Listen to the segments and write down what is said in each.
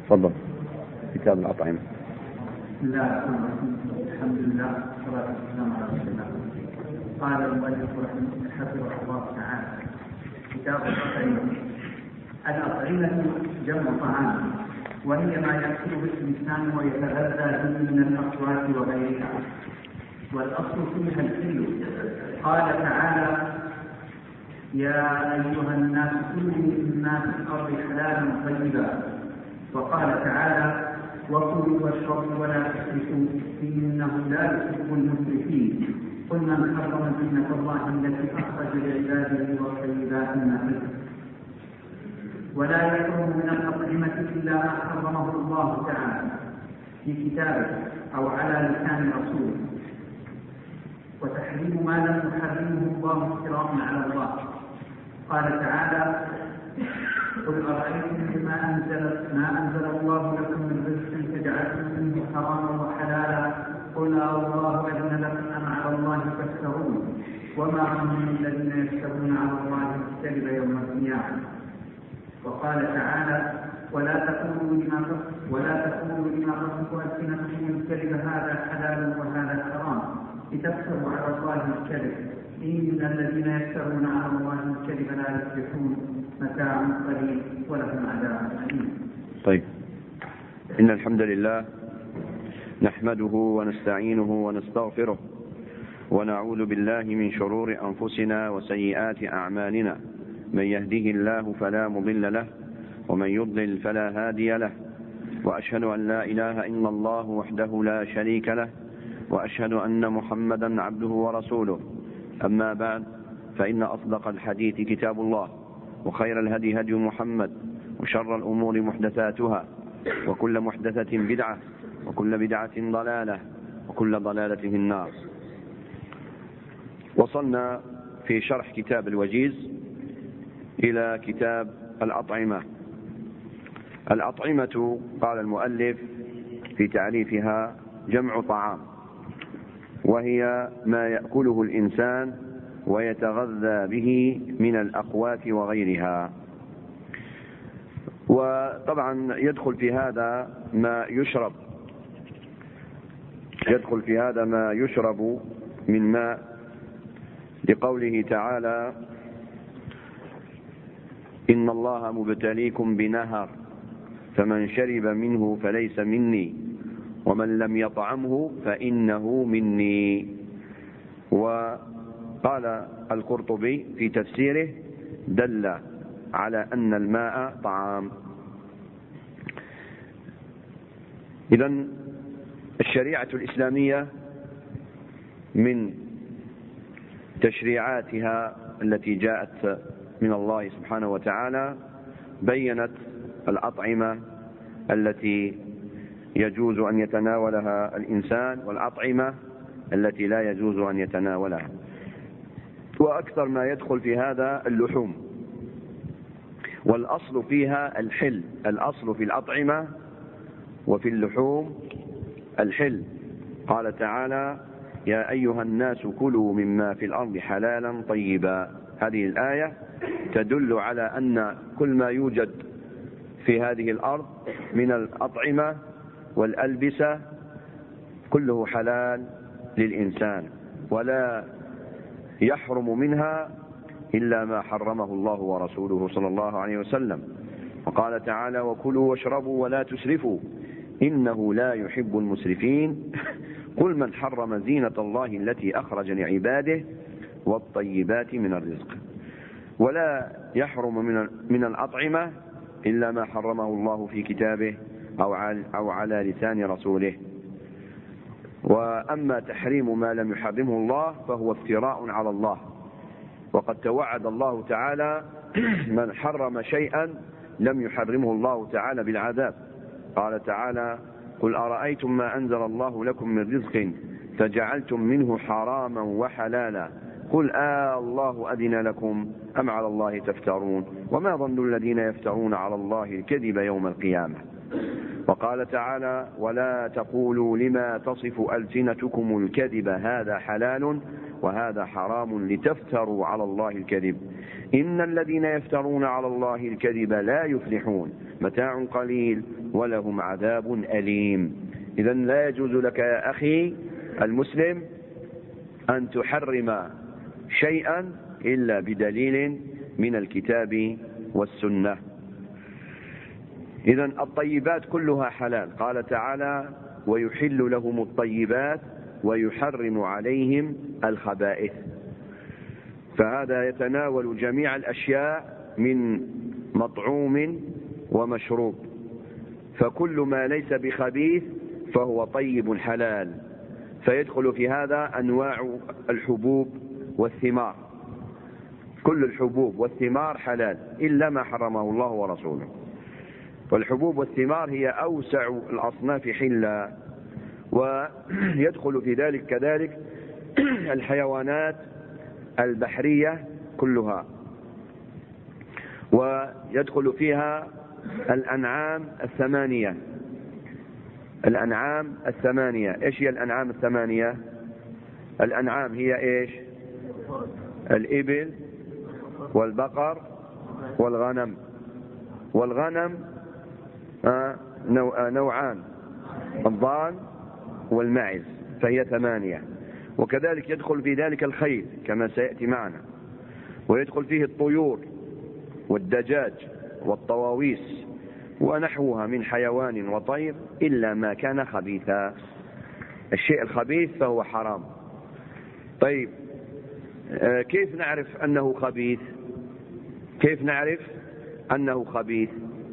تفضل. كتاب الأطعمة. بسم الله الحمد لله والصلاة والسلام على رسول الله. قال المؤلف حفظه الله تعالى: كتاب الأطعمة. الأطعمة جمع طعام، وهي ما يأكله الإنسان ويتغذى به من الأصوات وغيرها، والأصل فيها الحل. قال تعالى: يا أيها الناس كلوا مما في الأرض حلالا طيبا. وقال تعالى: وكلوا واشربوا ولا تسرفوا إنه لا يحب المسرفين. قل من حرم زينة الله التي أخرج لعباده والطيبات من الرزق. ولا يحرم من الأطعمة إلا ما حرمه الله تعالى في كتابه أو على لسان رسوله، وتحريم ما لم يحرمه الله افتراء على الله. قال تعالى: قل أرأيتم ما أنزل الله لكم من رزق فجعلتم منه حراما وحلالا، قل الله أذن لكم أم على الله تفترون؟ وما من الذين يفترون على الله الكذب يوم القيامة. وقال تعالى: ولا تقولوا لما تصف ألسنتكم الكذب هذا حلال وهذا حرام لتفتروا على الله الكذب إن الذين يفترون على الله الكذب لا يفلحون. متاع قليل ولهم عذاب أليم. طيب، إن الحمد لله نحمده ونستعينه ونستغفره ونعوذ بالله من شرور أنفسنا وسيئات أعمالنا. من يهده الله فلا مضل له ومن يضلل فلا هادي له، وأشهد أن لا إله إلا الله وحده لا شريك له، وأشهد أن محمدا عبده ورسوله. أما بعد، فإن أصدق الحديث كتاب الله، وخير الهدي هدي محمد، وشر الأمور محدثاتها، وكل محدثة بدعة، وكل بدعة ضلالة، وكل ضلالة في النار. وصلنا في شرح كتاب الوجيز إلى كتاب الأطعمة. الأطعمة قال المؤلف في تعريفها جمع طعام، وهي ما يأكله الإنسان ويتغذى به من الأقوات وغيرها. وطبعا يدخل في هذا ما يشرب من ماء، لقوله تعالى: إن الله مبتليكم بنهر فمن شرب منه فليس مني ومن لم يطعمه فإنه مني. وقال القرطبي في تفسيره: دل على أن الماء طعام. إذن الشريعة الإسلامية من تشريعاتها التي جاءت من الله سبحانه وتعالى بيّنت الأطعمة التي يجوز أن يتناولها الإنسان والأطعمة التي لا يجوز أن يتناولها. وأكثر ما يدخل في هذا اللحوم، والأصل فيها الحل. الأصل في الأطعمة وفي اللحوم الحل. قال تعالى: يا أيها الناس كلوا مما في الأرض حلالا طيبا. هذه الآية تدل على أن كل ما يوجد في هذه الأرض من الأطعمة والألبسة كله حلال للإنسان، ولا يحرم منها إلا ما حرمه الله ورسوله صلى الله عليه وسلم. وقال تعالى: وكلوا واشربوا ولا تسرفوا إنه لا يحب المسرفين. قل من حرم زينة الله التي أخرج لعباده والطيبات من الرزق. ولا يحرم من الأطعمة إلا ما حرمه الله في كتابه أو على لسان رسوله. وأما تحريم ما لم يحرمه الله فهو افتراء على الله، وقد توعد الله تعالى من حرم شيئا لم يحرمه الله تعالى بالعذاب. قال تعالى: قل أرأيتم ما أنزل الله لكم من رزق فجعلتم منه حراما وحلالا، قل الله أذن لكم أم على الله تفترون؟ وما ظن الذين يفترون على الله الكذب يوم القيامة. وقال تعالى: ولا تقولوا لما تصف ألسنتكم الكذب هذا حلال وهذا حرام لتفتروا على الله الكذب إن الذين يفترون على الله الكذب لا يفلحون متاع قليل ولهم عذاب أليم. إذن لا يجوز لك يا أخي المسلم أن تحرم شيئا إلا بدليل من الكتاب والسنة. إذن الطيبات كلها حلال. قال تعالى: ويحل لهم الطيبات ويحرم عليهم الخبائث. فهذا يتناول جميع الأشياء من مطعوم ومشروب، فكل ما ليس بخبيث فهو طيب حلال. فيدخل في هذا أنواع الحبوب والثمار، كل الحبوب والثمار حلال إلا ما حرمه الله ورسوله. والحبوب والثمار هي أوسع الأصناف حلا، ويدخل في ذلك كذلك الحيوانات البحرية كلها، ويدخل فيها الأنعام الثمانية. الأنعام الثمانية إيش هي الأنعام الثمانية؟ الأنعام هي إيش؟ الإبل والبقر والغنم. والغنم نوعان، الضان والماعز، فهي ثمانية. وكذلك يدخل في ذلك الخيل كما سيأتي معنا، ويدخل فيه الطيور والدجاج والطواويس ونحوها من حيوان وطير إلا ما كان خبيثا. الشيء الخبيث فهو حرام. طيب، كيف نعرف أنه خبيث؟ كيف نعرف أنه خبيث؟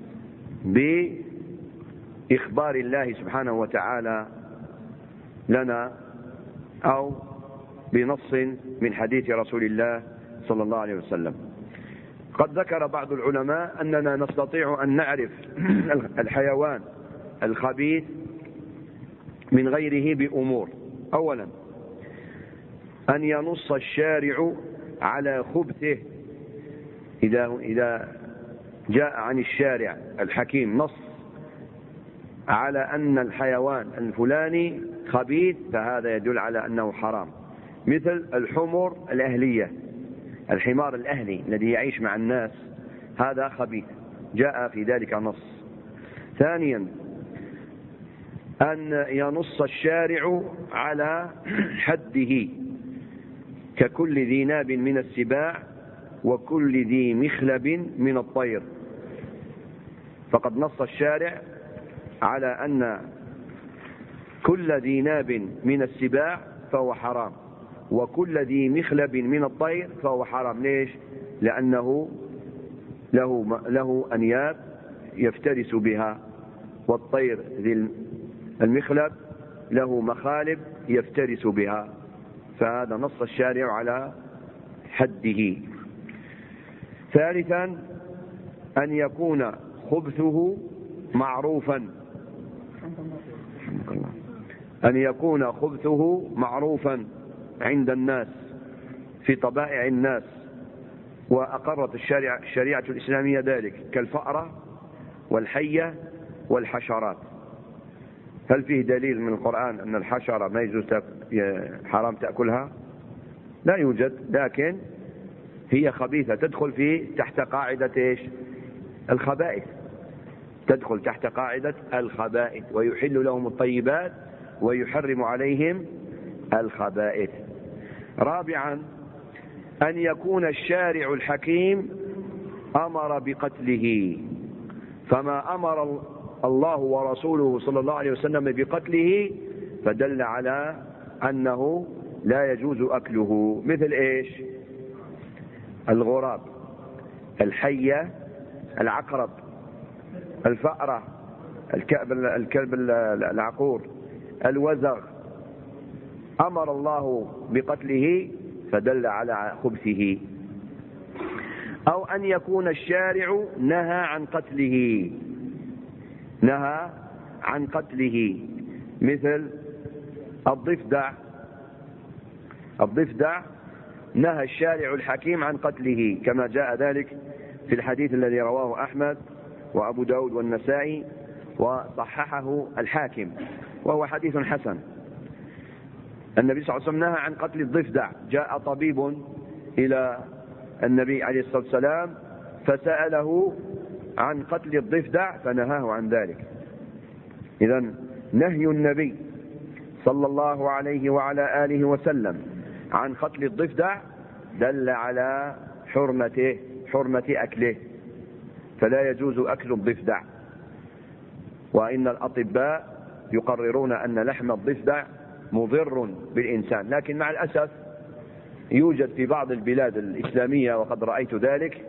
بإخبار الله سبحانه وتعالى لنا أو بنص من حديث رسول الله صلى الله عليه وسلم. قد ذكر بعض العلماء أننا نستطيع أن نعرف الحيوان الخبيث من غيره بأمور. أولا، أن ينص الشارع على خبثه. إذا جاء عن الشارع الحكيم نص على أن الحيوان الفلاني خبيث فهذا يدل على أنه حرام، مثل الحمر الأهلية، الحمار الأهلي الذي يعيش مع الناس هذا خبيث، جاء في ذلك نص. ثانيا، أن ينص الشارع على حده ككل ذي ناب من السباع وكل ذي مخلب من الطير. فقد نص الشارع على أن كل ذي ناب من السباع فهو حرام، وكل ذي مخلب من الطير فهو حرام. ليش؟ لأنه له أنياب يفترس بها، والطير ذي المخلب له مخالب يفترس بها، فهذا نص الشارع على حده. ثالثا، أن يكون خبثه معروفا، أن يكون خبثه معروفا عند الناس في طبائع الناس، وأقرت الشريعة الإسلامية ذلك، كالفأرة والحية والحشرات. هل فيه دليل من القرآن أن الحشرة ما يجوز حرام تأكلها؟ لا يوجد، لكن هي خبيثة، تدخل تحت قاعدة إيش؟ الخبائث، تدخل تحت قاعدة الخبائث. ويحل لهم الطيبات ويحرم عليهم الخبائث. رابعا، أن يكون الشارع الحكيم أمر بقتله، فما أمر الله ورسوله صلى الله عليه وسلم بقتله فدل على أنه لا يجوز أكله، مثل إيش؟ الغراب، الحية، العقرب، الفأرة، الكلب العقور، الوزغ، أمر الله بقتله فدل على خبثه. أو أن يكون الشارع نهى عن قتله، نهى عن قتله، مثل الضفدع. الضفدع نهى الشارع الحكيم عن قتله كما جاء ذلك في الحديث الذي رواه أحمد وأبو داود والنسائي وصححه الحاكم وهو حديث حسن. النبي صلى الله عليه وسلم نهى عن قتل الضفدع. جاء طبيب إلى النبي عليه الصلاة والسلام فسأله عن قتل الضفدع فنهاه عن ذلك. إذن نهي النبي صلى الله عليه وعلى آله وسلم عن قتل الضفدع دل على حرمة أكله، فلا يجوز أكل الضفدع. وإن الأطباء يقررون أن لحم الضفدع مضر بالإنسان، لكن مع الأسف يوجد في بعض البلاد الإسلامية، وقد رأيت ذلك،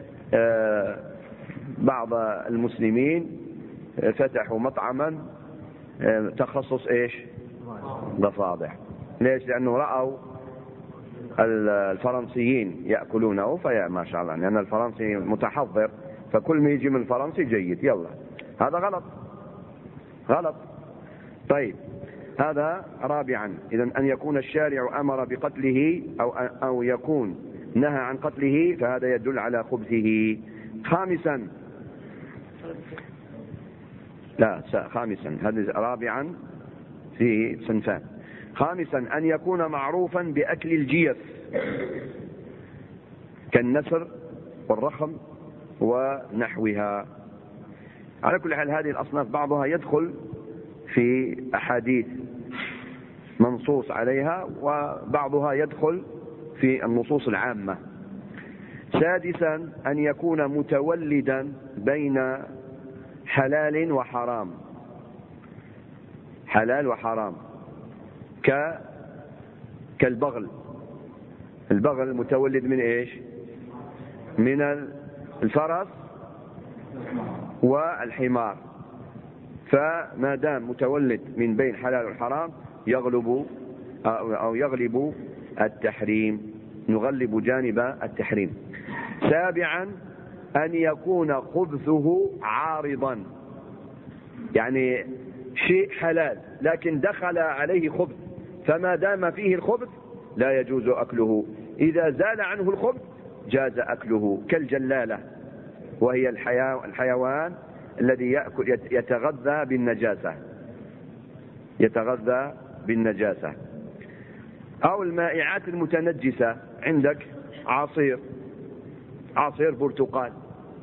بعض المسلمين فتحوا مطعما تخصص ضفادع. ليش؟ لأنه رأوا الفرنسيين يأكلونه فيا ما شاء الله، لأن الفرنسي متحضر، فكل ما يجي من الفرنسي جيد، يلا. هذا غلط. طيب، هذا رابعا. إذن أن يكون الشارع أمر بقتله أو يكون نهى عن قتله فهذا يدل على خبثه. خامسا، هذا رابعا في صنفان. خامسا أن يكون معروفا بأكل الجيف كالنسر والرخم ونحوها. على كل حال هذه الأصناف بعضها يدخل في أحاديث منصوص عليها، وبعضها يدخل في النصوص العامة. سادسا أن يكون متولدا بين حلال وحرام، حلال وحرام، كالبغل. البغل متولد من من الفرس والحمار، فما دام متولد من بين حلال والحرام يغلب التحريم، نغلب جانب التحريم. سابعا أن يكون خبثه عارضا، يعني شيء حلال لكن دخل عليه خبث، فما دام فيه الخبث لا يجوز أكله. إذا زال عنه الخبث جاز أكله، كالجلالة، وهي الحيوان الذي يتغذى بالنجاسة، أو المائعات المتنجسة. عندك عصير برتقال،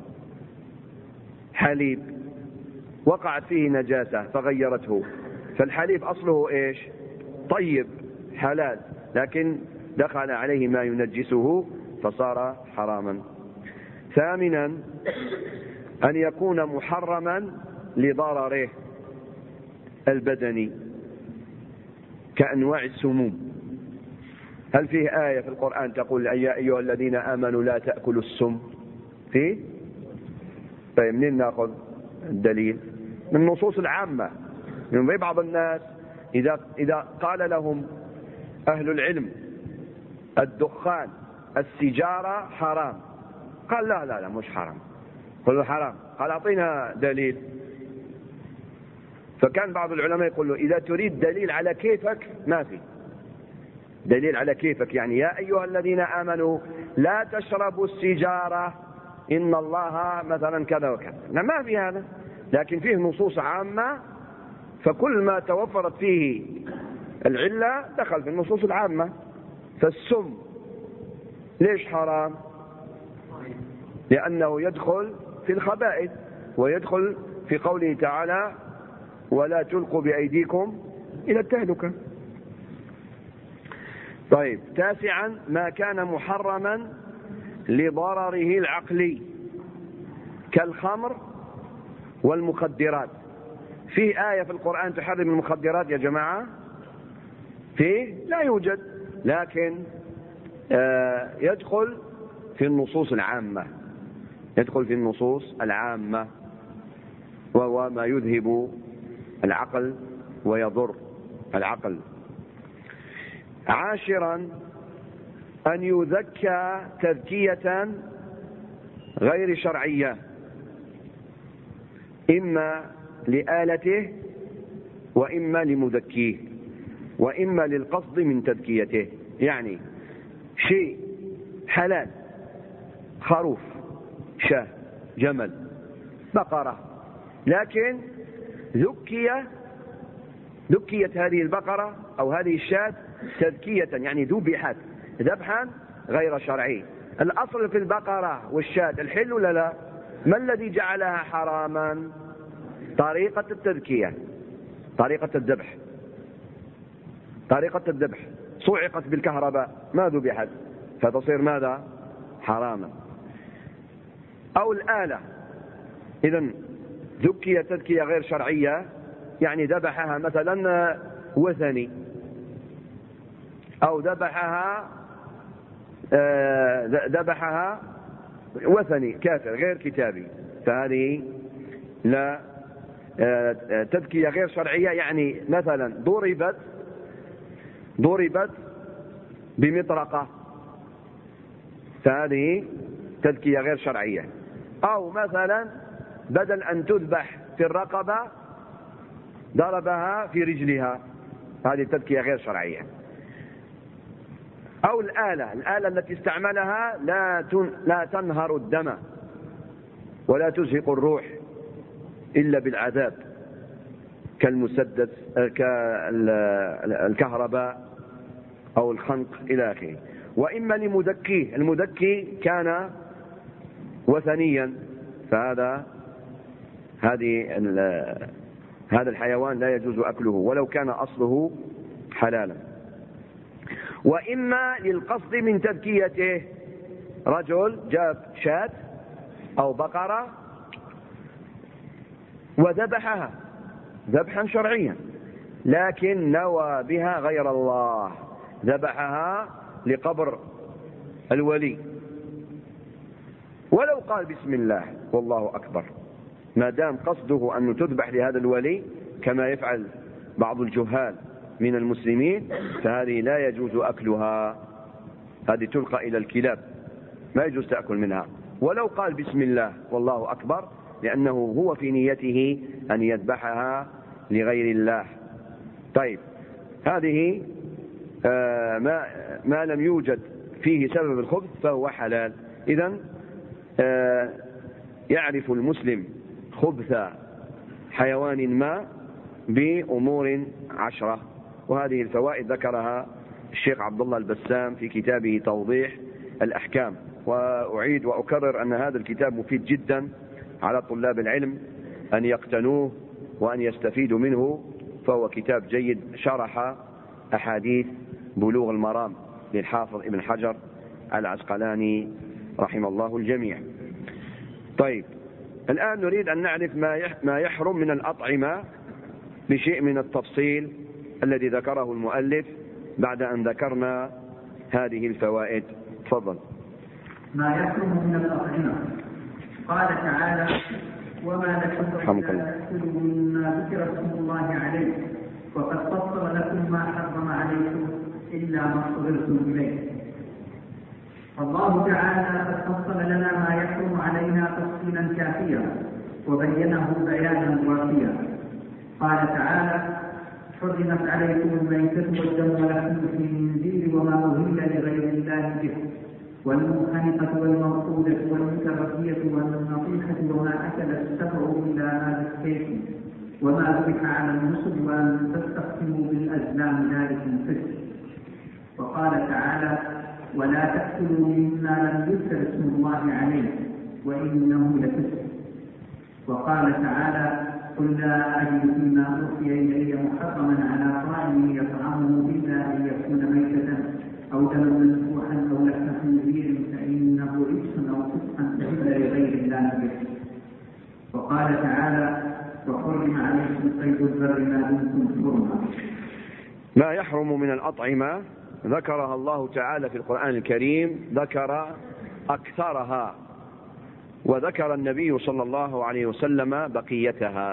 حليب، وقعت فيه نجاسة فغيرته، فالحليب أصله طيب حلال، لكن دخل عليه ما ينجسه فصار حراما. ثامنا أن يكون محرما لضرره البدني كأنواع السموم. هل فيه آية في القرآن تقول يا أيها الذين آمنوا لا تأكلوا السم؟ فيه؟ طيب، منين نأخذ الدليل؟ من النصوص العامة. من بعض الناس إذا قال لهم أهل العلم الدخان السيجارة حرام، قال لا مش حرام، قالوا حرام، قال أعطينا دليل. فكان بعض العلماء يقول له إذا تريد دليل على كيفك ما في دليل على كيفك، يعني يا أيها الذين آمنوا لا تشربوا السيجارة إن الله مثلا كذا وكذا، ما في هذا، لكن فيه نصوص عامة، فكل ما توفرت فيه العلة دخل في النصوص العامة. فالسم ليش حرام؟ لأنه يدخل في الخبائث، ويدخل في قوله تعالى ولا تلقوا بأيديكم إلى التهلكة. طيب، تاسعا ما كان محرما لضرره العقلي كالخمر والمخدرات. فيه آية في القرآن تحرم المخدرات يا جماعة؟ فيه؟ لا يوجد، لكن يدخل في النصوص العامة، وهو ما يذهب العقل ويضر العقل. عاشرا أن يذكى تذكية غير شرعية، إما لآلته وإما لمذكيه وإما للقصد من تذكيته. يعني شيء حلال، خروف، شاة، جمل، بقرة، لكن ذكيت هذه البقرة أو هذه الشاة تذكية، يعني ذبحت ذبحا غير شرعي. الأصل في البقرة والشاة الحل ولا لا؟ ما الذي جعلها حراما؟ طريقة التذكية، طريقة الذبح صعقت بالكهرباء ما ذبحت فتصير ماذا؟ حراما. أو الآلة، إذن ذكية تذكية غير شرعية، يعني ذبحها مثلا وثني أو ذبحها وثني كافر غير كتابي، فهذه لا تذكية غير شرعية. يعني مثلا ضربت بمطرقة، فهذه تذكية غير شرعية. أو مثلا بدل أن تذبح في الرقبة ضربها في رجلها، هذه تذكية غير شرعية. أو الآلة التي استعملها لا تنهر الدم ولا تزهق الروح إلا بالعذاب، كالمسدس كالكهرباء أو الخنق إلى آخره. وإما لمذكيه، المذكي كان وثنيا، فهذا هذا الحيوان لا يجوز أكله ولو كان أصله حلالا. وإما للقصد من تذكيته، رجل جاب شاة أو بقرة وذبحها ذبحا شرعيا، لكن نوى بها غير الله، ذبحها لقبر الولي، ولو قال بسم الله والله أكبر، ما دام قصده أن تذبح لهذا الولي كما يفعل بعض الجهال من المسلمين، فهذه لا يجوز أكلها، هذه تلقى إلى الكلاب، ما يجوز تأكل منها ولو قال بسم الله والله أكبر، لأنه هو في نيته أن يذبحها لغير الله. طيب، هذه ما لم يوجد فيه سبب الخبث فهو حلال. إذن يعرف المسلم خبث حيوان ما بأمور 10، وهذه الفوائد ذكرها الشيخ عبد الله البسام في كتابه توضيح الأحكام. وأعيد وأكرر أن هذا الكتاب مفيد جدا على طلاب العلم أن يقتنوه وأن يستفيدوا منه، فهو كتاب جيد شرح أحاديث بلوغ المرام للحافظ ابن حجر العسقلاني رحمه الله الجميع. طيب، الآن نريد أن نعرف ما يحرم من الأطعمة بشيء من التفصيل الذي ذكره المؤلف بعد أن ذكرنا هذه الفوائد. تفضل. ما يحرم من الأطعمة، قال تعالى: وما لكم ألا تأكلوا مما ذكر اسم الله عليه وقد فصل لكم ما حرم عليكم إلا ما اضطررتم إليه. الله تعالى قد فصل لنا ما يحرم علينا تفصيلا كافيا وبينه بيانا وافيا. قال تعالى: حرمت عليكم الميتة والدم ولحم الخنزير وما أهل لغير الله به والمنخنقة والموقودة والمتردية والنطيحة وما أكل السبع إلا ما ذكيتم وما ذبح على النصب وأن تستقسموا بالأزلام ذلكم فسق. وقال تعالى: ولا تأكلوا مما لم يذكر اسم الله عليه وإنه لفسق. وقال تعالى: قل لا أجد فيما أوحي إلي محرما على طاعم يطعمه إلا أن يكون ميتة أو دما مسفوحا أو لحم خنزير فإنه رجس أو فسقا أهل لغير الله به. وقال تعالى: وحرم عليكم صيد البر ما دمتم حرما. ما يحرم من الأطعمة ذكرها الله تعالى في القرآن الكريم، ذكر أكثرها، وذكر النبي صلى الله عليه وسلم بقيتها.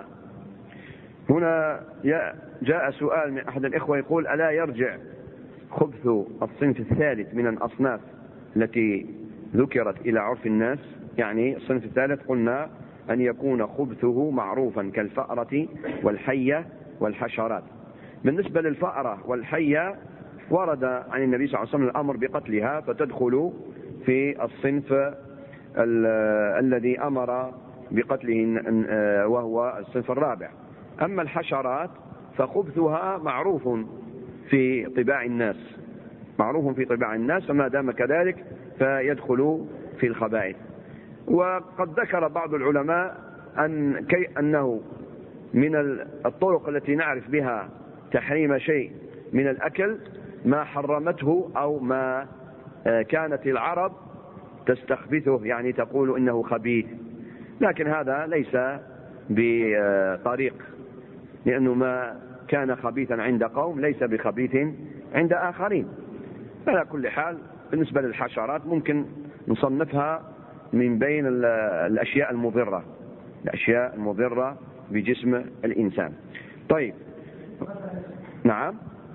هنا جاء سؤال من أحد الإخوة يقول: ألا يرجع خبث الصنف الثالث من الأصناف التي ذكرت إلى عرف الناس؟ يعني الصنف الثالث قلنا أن يكون خبثه معروفا كالفأرة والحية والحشرات. بالنسبة للفأرة والحية ورد عن النبي صلى الله عليه وسلم الأمر بقتلها، فتدخل في الصنف الذي أمر بقتله وهو الصنف الرابع. أما الحشرات فخبثها معروف في طباع الناس، فما دام كذلك فيدخل في الخبائث. وقد ذكر بعض العلماء أنه من الطرق التي نعرف بها تحريم شيء من الأكل ما حرمته أو ما كانت العرب تستخبثه، يعني تقول إنه خبيث، لكن هذا ليس بطريق، لأنه ما كان خبيثا عند قوم ليس بخبيث عند آخرين. على كل حال بالنسبة للحشرات ممكن نصنفها من بين الأشياء المضرة بجسم الإنسان. طيب، نعم،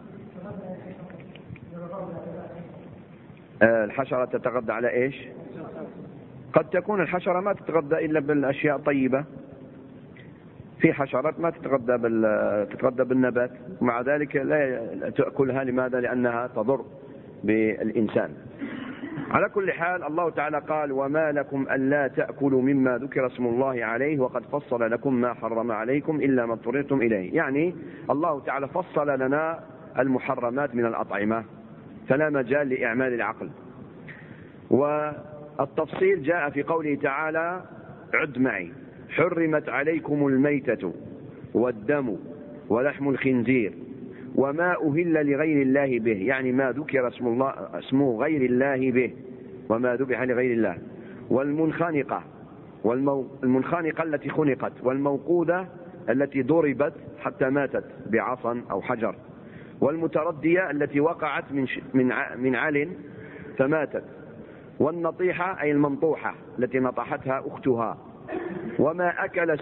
الحشرة تتغذى على إيش؟ قد تكون الحشرة ما تتغذى إلا بالأشياء الطيبة، في حشرات ما تتغذى بالنبات، ومع ذلك لا تأكلها. لماذا؟ لأنها تضر بالإنسان. على كل حال الله تعالى قال: وما لكم ألا تأكلوا مما ذكر اسم الله عليه وقد فصل لكم ما حرم عليكم إلا ما اضطررتم إليه. يعني الله تعالى فصل لنا المحرمات من الأطعمة، فلا مجال لإعمال العقل. والتفصيل جاء في قوله تعالى: عد معي: حرمت عليكم الميتة والدم ولحم الخنزير وما أهل لغير الله به، يعني ما ذكر اسمه غير الله به وما ذبح لغير الله، والمنخنقة التي خنقت، والموقوذة التي ضربت حتى ماتت بعصا أو حجر، والمتردية التي وقعت من عل فماتت، والنطيحة أي المنطوحة التي نطحتها أختها، وما أكل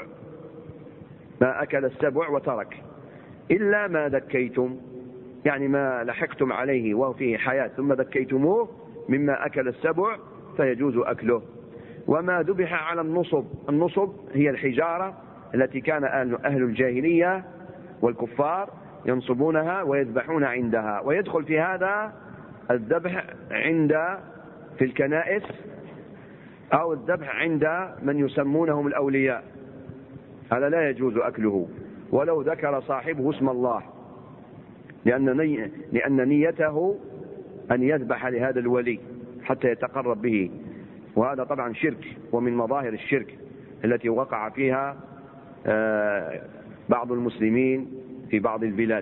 السبع وترك إلا ما ذكيتم، يعني ما لحقتم عليه وهو فيه حياة ثم ذكيتموه مما أكل السبع فيجوز أكله. وما ذبح على النصب هي الحجارة التي كان أهل الجاهلية والكفار ينصبونها ويذبحون عندها، ويدخل في هذا الذبح في الكنائس أو الذبح عند من يسمونهم الأولياء، هذا لا يجوز أكله ولو ذكر صاحبه اسم الله، لأن نيته أن يذبح لهذا الولي حتى يتقرب به، وهذا طبعا شرك، ومن مظاهر الشرك التي وقع فيها بعض المسلمين في بعض البلاد.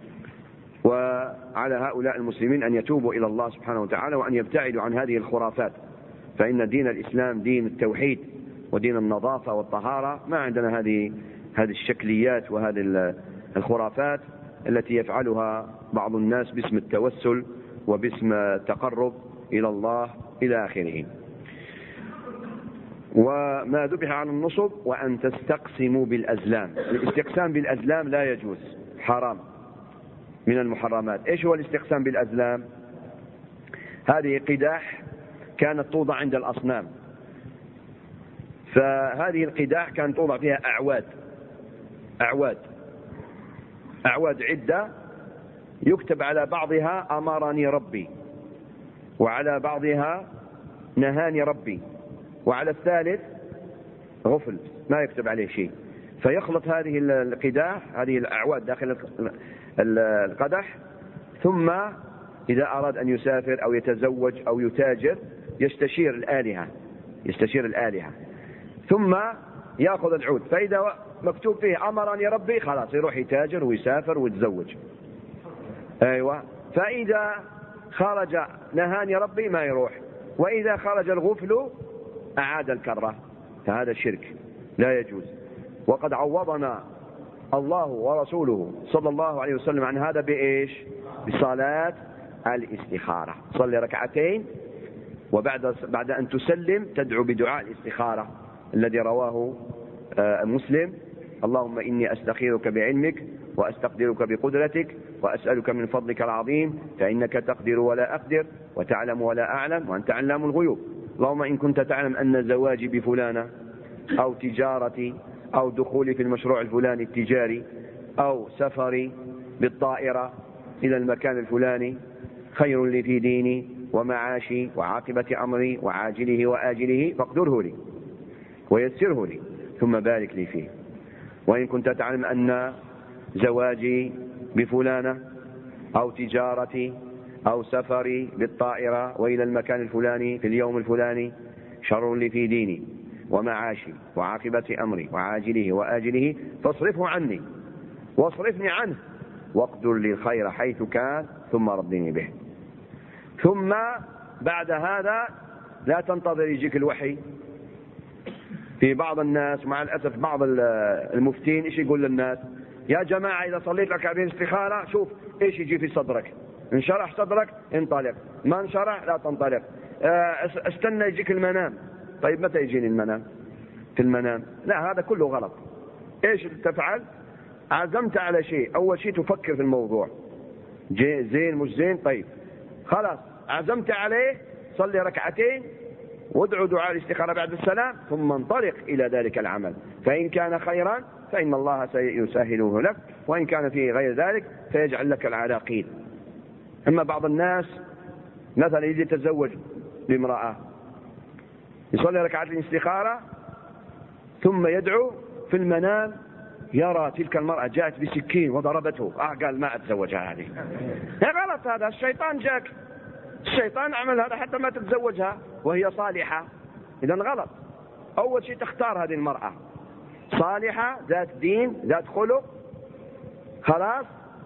وعلى هؤلاء المسلمين أن يتوبوا إلى الله سبحانه وتعالى وأن يبتعدوا عن هذه الخرافات، فإن دين الإسلام دين التوحيد ودين النظافة والطهارة، ما عندنا هذه الشكليات وهذه الخرافات التي يفعلها بعض الناس باسم التوسل وباسم التقرب إلى الله إلى آخره. وما ذبح عن النصب وأن تستقسموا بالأزلام، الاستقسام بالأزلام لا يجوز، حرام، من المحرمات. إيش هو الاستقسام بالأزلام؟ هذه قداح كانت توضع عند الأصنام، فهذه القداح كانت توضع فيها أعواد عدة، يكتب على بعضها أمرني ربي، وعلى بعضها نهاني ربي، وعلى الثالث غفل ما يكتب عليه شيء. فيخلط هذه القداح، هذه الأعواد داخل القدح، ثم إذا أراد أن يسافر أو يتزوج أو يتاجر يستشير الآلهة، ثم يأخذ العود، فإذا مكتوب فيه أمرني ربي خلاص يروح يتاجر ويسافر ويتزوج. أيوة. فإذا خرج نهاني ربي ما يروح، وإذا خرج الغفل أعاد الكرة، فهذا الشرك لا يجوز. وقد عوضنا الله ورسوله صلى الله عليه وسلم عن هذا بإيش؟ بصلاة الاستخارة، صلي ركعتين وبعد أن تسلم تدعو بدعاء الاستخارة الذي رواه مسلم: اللهم إني أستخيرك بعلمك وأستقدرك بقدرتك وأسألك من فضلك العظيم فإنك تقدر ولا أقدر وتعلم ولا أعلم وأنت علام الغيوب. اللهم إن كنت تعلم أن زواجي بفلانة أو تجارتي أو دخولي في المشروع الفلاني التجاري أو سفري بالطائرة إلى المكان الفلاني خير لي في ديني ومعاشي وعاقبة أمري وعاجله وآجله فاقدره لي ويسره لي ثم بارك لي فيه. وإن كنت تعلم أن زواجي بفلانة أو تجارتي أو سفري بالطائرة وإلى المكان الفلاني في اليوم الفلاني شر لي في ديني ومعاشي وعاقبة أمري وعاجله وآجله فاصرفه عني واصرفني عنه واقدر لي الخير حيث كان ثم ردني به. ثم بعد هذا لا تنتظر يجيك الوحي. في بعض الناس مع الأسف بعض المفتين إيش يقول للناس؟ يا جماعة إذا صليت ركعتين استخارة شوف إيش يجي في صدرك، انشرح صدرك انطلق، ما انشرح لا تنطلق، استنى يجيك المنام. طيب متى يجيني المنام؟ في المنام؟ لا، هذا كله غلط. إيش تفعل؟ عزمت على شيء، أول شيء تفكر في الموضوع زين مش زين. طيب خلاص عزمت عليه، صلي ركعتين وادعو دعاء الاستخارة بعد السلام ثم انطلق إلى ذلك العمل، فإن كان خيرا فإن الله سيسهله لك، وإن كان فيه غير ذلك فيجعل لك العراقيل. أما بعض الناس مثلا يجي يتزوج بامرأة يصلي ركعات الاستخارة ثم يدعو في المنام يرى تلك المرأة جاءت بسكين وضربته، قال ما أتزوجها هذه. غلط هذا، الشيطان جاك، الشيطان عمل هذا حتى ما تتزوجها وهي صالحة. إذا غلط. أول شيء تختار هذه المرأة صالحة ذات دين ذات خلق، خلاص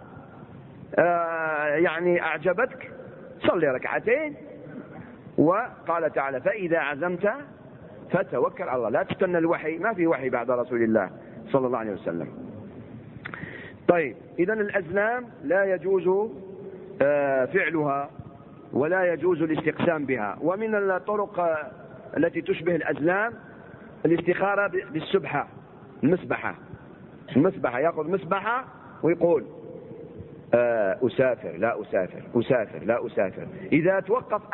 يعني أعجبتك، صلي ركعتين. وقال تعالى فإذا عزمت فتوكل على الله، لا تستنى الوحي، ما في وحي بعد رسول الله صلى الله عليه وسلم. طيب إذن الأزلام لا يجوز فعلها ولا يجوز الاستقسام بها. ومن الطرق التي تشبه الأزلام الاستخارة بالسبحة، المسبحة يأخذ مسبحة ويقول أسافر لا أسافر، أسافر لا أسافر. إذا توقف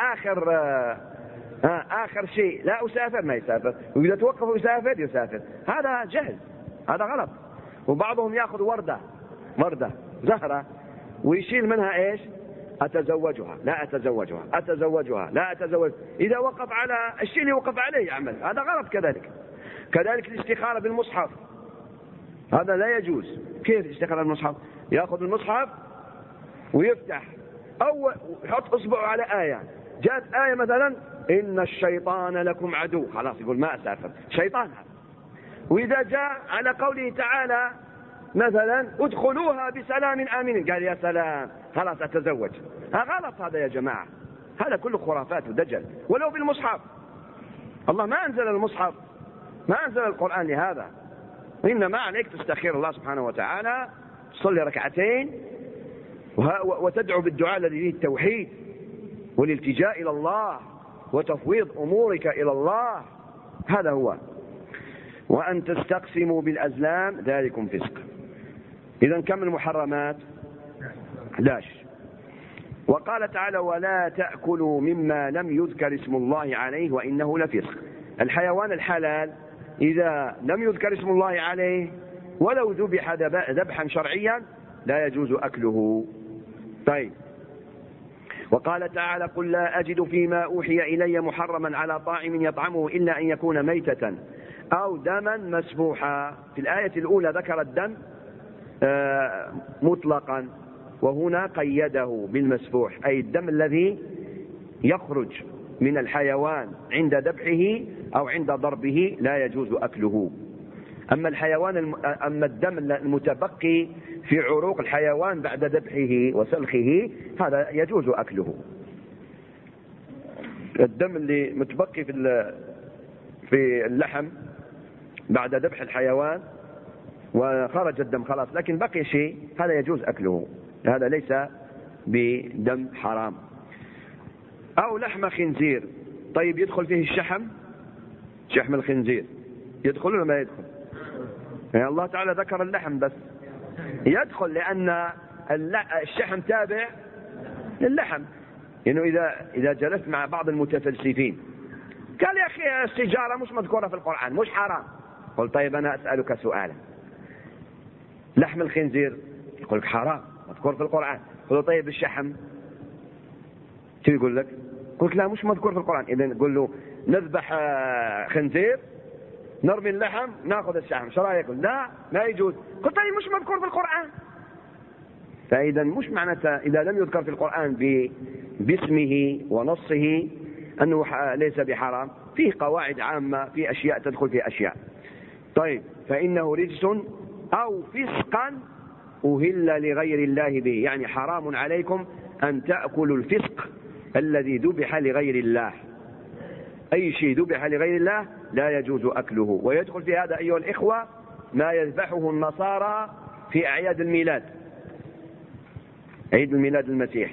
آخر شيء لا أسافر ما يسافر، وإذا توقف يسافر يسافر. هذا جهل، هذا غلط. وبعضهم يأخذ وردة زهرة ويشيل منها إيش؟ أتزوجها لا أتزوجها، أتزوجها لا أتزوج. إذا وقف على الشيء اللي وقف عليه يعمل، هذا غلط. كذلك الاستخارة بالمصحف، هذا لا يجوز. كيف الاستخارة بالمصحف؟ يأخذ المصحف ويفتح أو يحط إصبعه على آية، جاءت آية مثلا إن الشيطان لكم عدو، خلاص يقول ما أسافر، شيطان هذا. وإذا جاء على قوله تعالى مثلا ادخلوها بسلام آمين، قال يا سلام خلاص أتزوج. غلط هذا يا جماعة، هذا كله خرافات ودجل. ولو بالمصحف، الله ما أنزل المصحف، ما أنزل القرآن لهذا، إنما عليك تستخير الله سبحانه وتعالى، تصلي ركعتين وتدعو بالدعاء الذي فيه التوحيد والالتجاء إلى الله وتفويض أمورك إلى الله، هذا هو. وأن تستقسموا بالأزلام ذلكم فسق. إذن كم المحرمات؟ 11. وقال تعالى ولا تأكلوا مما لم يذكر اسم الله عليه وإنه لفسق. الحيوان الحلال إذا لم يذكر اسم الله عليه ولو ذبح ذبحا شرعيا لا يجوز أكله. طيب وقال تعالى قل لا أجد فيما أوحي إلي محرما على طاعم يطعمه إلا أن يكون ميتة أو دما مسفوحا. في الآية الأولى ذكر الدم مطلقا، وهنا قيده بالمسفوح، أي الدم الذي يخرج من الحيوان عند ذبحه أو عند ضربه لا يجوز أكله. أما الدم المتبقي في عروق الحيوان بعد ذبحه وسلخه هذا يجوز أكله. الدم اللي متبقي في اللحم بعد ذبح الحيوان وخرج الدم خلاص، لكن بقي شيء، هذا يجوز أكله، هذا ليس بدم حرام. أو لحم خنزير. طيب يدخل فيه الشحم، شحم الخنزير يدخل ولا ما يدخل؟ يعني الله تعالى ذكر اللحم بس، يدخل لأن الشحم تابع للحم. إنه إذا جلست مع بعض المتفلسفين قال يا أخي السجارة مش مذكورة في القرآن، مش حرام. قل طيب أنا أسألك سؤالا، لحم الخنزير يقول لك حرام مذكور في القرآن. قل طيب الشحم شو يقول لك؟ قلت لا مش مذكور في القرآن. إذن قل له نذبح خنزير نرمي اللحم ناخذ الشحم، شو رايك؟ لا ما يجوز. قلت لي مش مذكور في القرآن. فإذا مش معناته إذا لم يذكر في القرآن باسمه ونصه أنه ليس بحرام، فيه قواعد عامة في أشياء تدخل في أشياء. طيب فإنه رجس أو فسقا أهل لغير الله به، يعني حرام عليكم أن تأكلوا الفسق الذي ذبح لغير الله. أي شيء ذبح لغير الله لا يجوز أكله. ويدخل في هذا أيها الإخوة ما يذبحه النصارى في أعياد الميلاد، عيد الميلاد المسيح،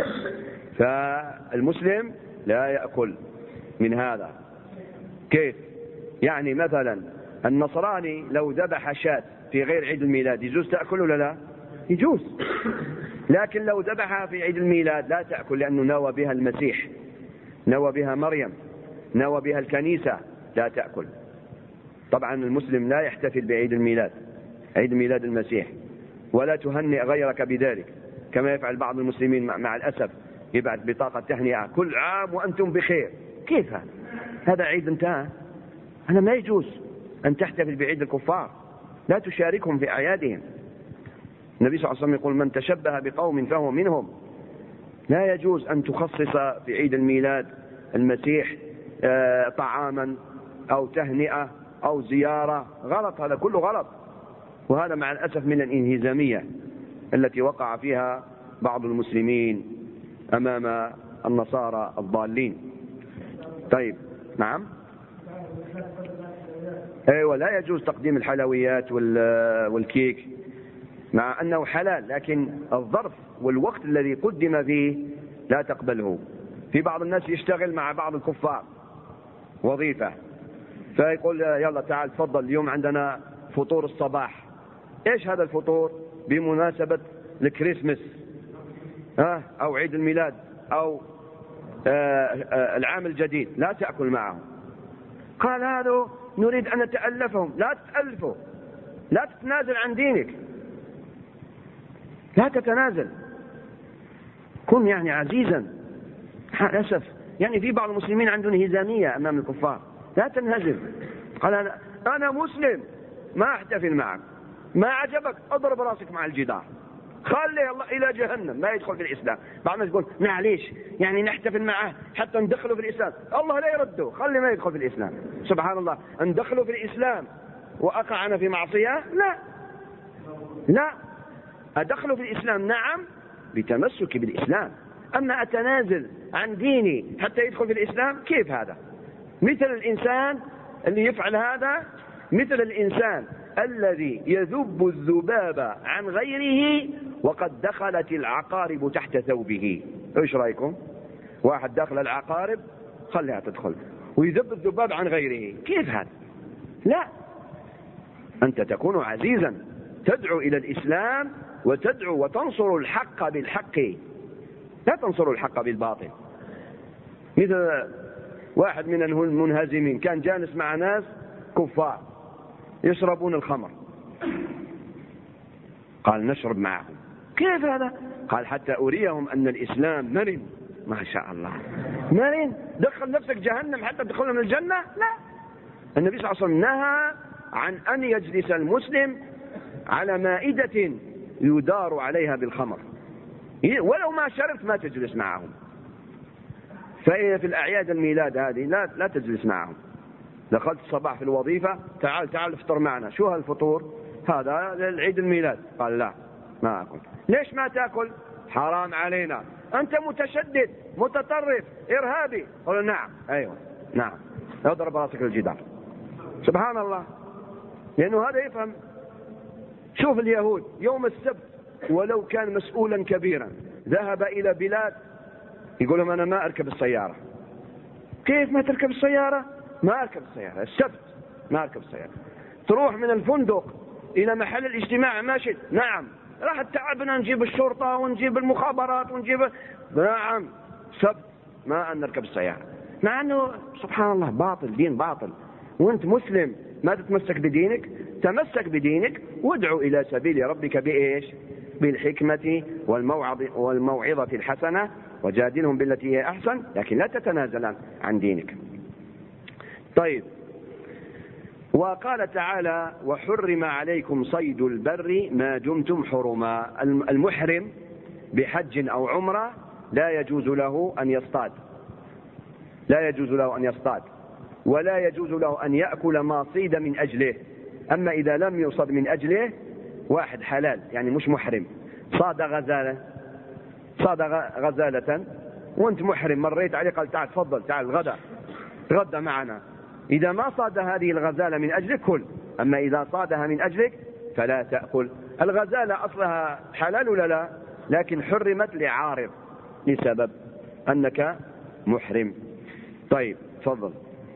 فالمسلم لا يأكل من هذا. كيف؟ يعني مثلا النصراني لو ذبح شاة في غير عيد الميلاد يجوز تأكل ولا لا؟ يجوز. لكن لو ذبحها في عيد الميلاد لا تأكل، لأنه نوى بها المسيح، نوى بها مريم، نوى بها الكنيسة، لا تأكل. طبعا المسلم لا يحتفل بعيد الميلاد، عيد ميلاد المسيح، ولا تهنئ غيرك بذلك كما يفعل بعض المسلمين مع الأسف، يبعث بطاقة تهنئة كل عام وأنتم بخير. كيف هذا عيد انتهى؟ هذا ما يجوز أن تحتفل بعيد الكفار، لا تشاركهم في أعيادهم. النبي صلى الله عليه وسلم يقول من تشبه بقوم فهو منهم. لا يجوز أن تخصص في عيد الميلاد المسيح طعاما أو تهنئة أو زيارة، غلط، هذا كله غلط. وهذا مع الأسف من الانهزامية التي وقع فيها بعض المسلمين أمام النصارى الضالين. طيب نعم، أيوة، لا يجوز تقديم الحلويات والكيك مع أنه حلال، لكن الظرف والوقت الذي قدم فيه لا تقبله. في بعض الناس يشتغل مع بعض الكفار وظيفة، فيقول يلا تعال تفضل اليوم عندنا فطور الصباح. ايش هذا الفطور؟ بمناسبة الكريسماس أو عيد الميلاد أو العام الجديد، لا تأكل معهم. قال هذا نريد أن نتألفهم. لا تتألفوا، لا تتنازل عن دينك، لا تتنازل، كن يعني عزيزا. للأسف يعني في بعض المسلمين عندهم انهزامية أمام الكفار. لا تنهزم. قال أنا مسلم ما أحتفل معك، ما عجبك أضرب راسك مع الجدار، خليه الله إلى جهنم، ما يدخل في الإسلام. بعض الناس يقول معليش يعني نحتفل معه حتى ندخله في الإسلام. الله لا يرده، خلي ما يدخل في الإسلام. سبحان الله، ندخله في الإسلام وأقع أنا في معصية؟ لا لا، أدخله في الإسلام نعم بتمسك بالإسلام، أما أتنازل عن ديني حتى يدخل في الإسلام؟ كيف هذا؟ مثل الإنسان اللي يفعل هذا مثل الإنسان الذي يذب الذباب عن غيره وقد دخلت العقارب تحت ثوبه. ايش رأيكم؟ واحد داخل العقارب خليها تدخل ويذب الذباب عن غيره، كيف هذا؟ لا، أنت تكون عزيزا، تدعو إلى الإسلام وتدعو وتنصر الحق بالحق، لا تنصر الحق بالباطل. مثل واحد من المنهزمين كان جالس مع ناس كفار يشربون الخمر، قال نشرب معهم. كيف هذا؟ قال حتى أريهم أن الإسلام مرن. ما شاء الله، مرن؟ دخل نفسك جهنم حتى تدخلهم الجنة؟ لا. النبي صلى الله عليه وسلم نهى عن أن يجلس المسلم على مائدة يدار عليها بالخمر، ولو ما شربت ما تجلس معهم. فإذا في الأعياد الميلاد هذه لا تجلس معهم. دخلت الصباح في الوظيفة، تعال افطر معنا. شو هالفطور؟ هذا للعيد الميلاد. قال لا ما أكل. ليش ما تأكل؟ حرام علينا، أنت متشدد متطرف إرهابي. قال نعم، أيوة نعم، اضرب راسك الجدار. سبحان الله، لأنه هذا يفهم. شوف اليهود يوم السبت ولو كان مسؤولا كبيرا ذهب إلى بلاد يقول لهم أنا ما أركب السيارة. كيف ما تركب السيارة؟ ما أركب السيارة السبت، ما أركب السيارة. تروح من الفندق إلى محل الاجتماع ماشي؟ نعم. راح تعبنا نجيب الشرطة ونجيب المخابرات ونجيب، نعم سبت ما أن نركب السيارة. مع أنه سبحان الله باطل، دين باطل. وأنت مسلم ما تتمسك بدينك؟ تمسك بدينك وادعو إلى سبيل ربك بإيش؟ بالحكمة والموعظة الحسنة وجادلهم بالتي هي أحسن، لكن لا تتنازل عن دينك. طيب وقال تعالى وحرم عليكم صيد البر ما دمتم حرما. المحرم بحج أو عمرة لا يجوز له أن يصطاد، لا يجوز له أن يصطاد، ولا يجوز له أن يأكل ما صيد من أجله. أما إذا لم يصد من أجله، واحد حلال يعني مش محرم صاد غزالة وانت محرم مريت عليه قال تعال تفضل تعال غدا معنا، إذا ما صاد هذه الغزالة من أجلك كل، أما إذا صادها من أجلك فلا تأكل. الغزالة أصلها حلال ولا لا؟ لكن حرمت لعارض لسبب أنك محرم. طيب تفضل.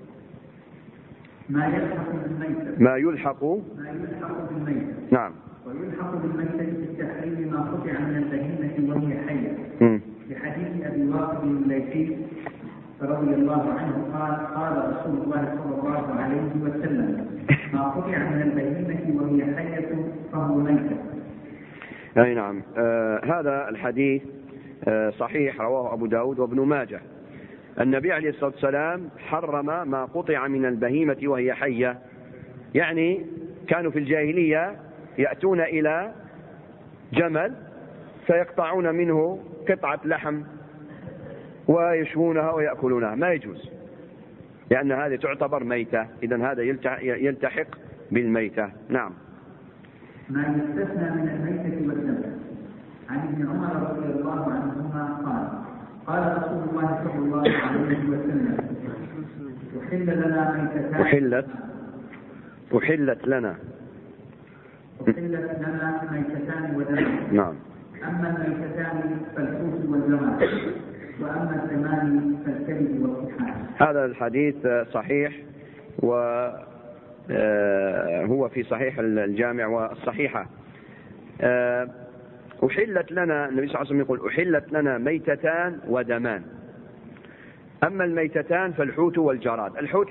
ما يلحق بالميتة. نعم. ويلحق بالميتة بالتحريم ما قطع من البهيمة وهي حية. لحديث أبي واقد الليثي رضي الله عنه قال رسول الله صلى الله عليه وسلم ما قطع من البهيمة وهي حية فهو ميتة. أي نعم. هذا الحديث صحيح، رواه أبو داود وابن ماجه. النبي عليه الصلاة والسلام حرم ما قطع من البهيمة وهي حية، يعني كانوا في الجاهلية يأتون إلى جمل فيقطعون منه قطعة لحم ويشوونها ويأكلونها، ما يجوز، لأن هذه تعتبر ميتة، إذن هذا يلتحق بالميتة. نعم. ما يستثنى من الميتة والدم. عن ابن عمر رضي الله عنهما قال رسول الله صلى الله عليه وسلم أحل لنا ميتتان أحلت لنا ميتتان ودم. نعم. أما الميتتان فالحوت والجمل، وأما الدمان فالكبد والطحال. هذا الحديث صحيح، وهو في صحيح الجامع والصحيحة. أحلت لنا، النبي صلى الله عليه وسلم يقول أحلت لنا ميتتان ودمان. أما الميتتان فالحوت والجراد. الحوت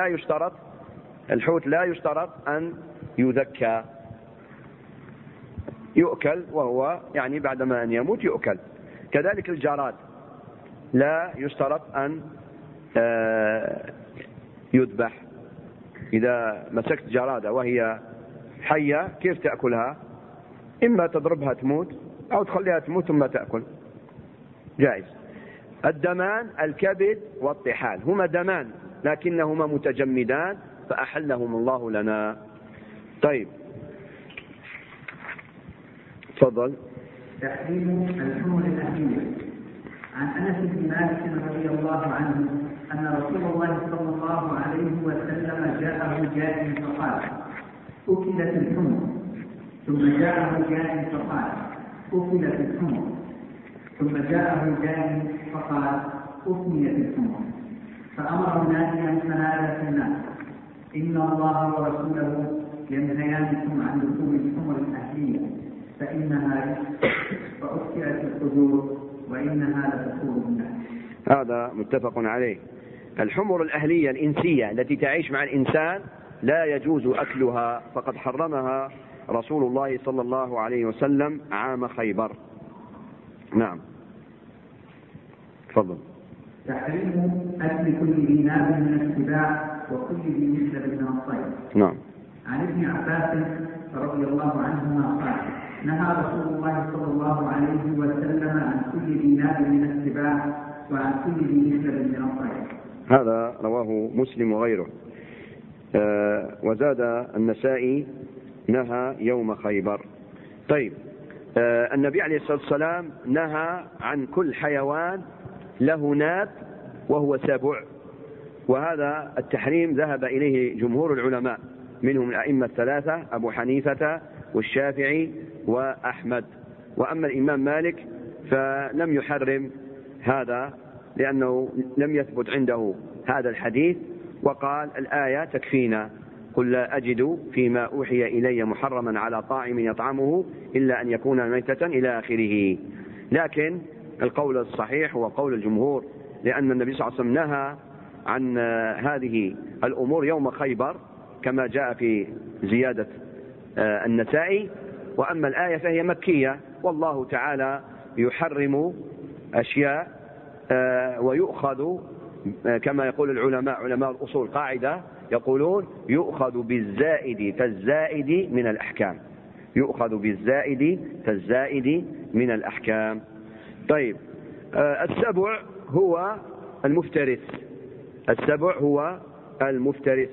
لا يشترط أن يذكى، يؤكل، وهو يعني بعدما أن يموت يؤكل. كذلك الجراد لا يشترط أن يذبح. إذا مسكت جرادة وهي حية كيف تأكلها؟ إما تضربها تموت أو تخليها تموت ثم تأكل، جائز. الدمان الكبد والطحال هما دمان لكنهما متجمدان فأحلهم الله لنا. طيب تفضل. تحريم الحمر الأهلية. عن أنس بن مالك رضي الله عنه أن رسول الله صلى الله عليه وسلم جاءه جاء فقال أكلت الحمر، ثم جاءه جاء فقال أكلت الحمر، ثم جاءه جاء فقال أفنيت الحمر، فأمر ناديا فنادى في الناس إن الله ورسوله ينهيانكم عن لحوم الحمر الأهلية فإنها رزق وأكلت القدور وإنها لتكون الناس. هذا متفق عليه. الحمر الأهلية الإنسية التي تعيش مع الإنسان لا يجوز أكلها، فقد حرمها رسول الله صلى الله عليه وسلم عام خيبر. نعم تفضل. تحريم أكل كل ذي ناب من السباع وكل ذي مثل من الصيد. نعم. عن ابن عباس رضي الله عنهما قال نهى رسول الله صلى الله عليه وسلم عن كل ذي ناب من السباع وعن كل ذي مثل من الصيد. هذا رواه مسلم وغيره. وزاد النسائي نهى يوم خيبر. طيب النبي عليه الصلاة والسلام نهى عن كل حيوان له ناب وهو سبع، وهذا التحريم ذهب إليه جمهور العلماء، منهم الأئمة الثلاثة أبو حنيفة والشافعي وأحمد. وأما الإمام مالك فلم يحرم هذا لأنه لم يثبت عنده هذا الحديث، وقال الآية تكفينا قل لا أجد فيما أوحي إلي محرما على طاعم يطعمه إلا أن يكون ميتة إلى آخره. لكن القول الصحيح هو قول الجمهور، لأن النبي صلى الله عليه وسلم نهى عن هذه الأمور يوم خيبر كما جاء في زيادة النسائي. وأما الآية فهي مكية، والله تعالى يحرم أشياء ويؤخذ كما يقول العلماء علماء الأصول قاعدة يقولون يؤخذ بالزائد فالزائد من الأحكام، يؤخذ بالزائد فالزائد من الأحكام. طيب، السبع هو المفترس، السبع هو المفترس.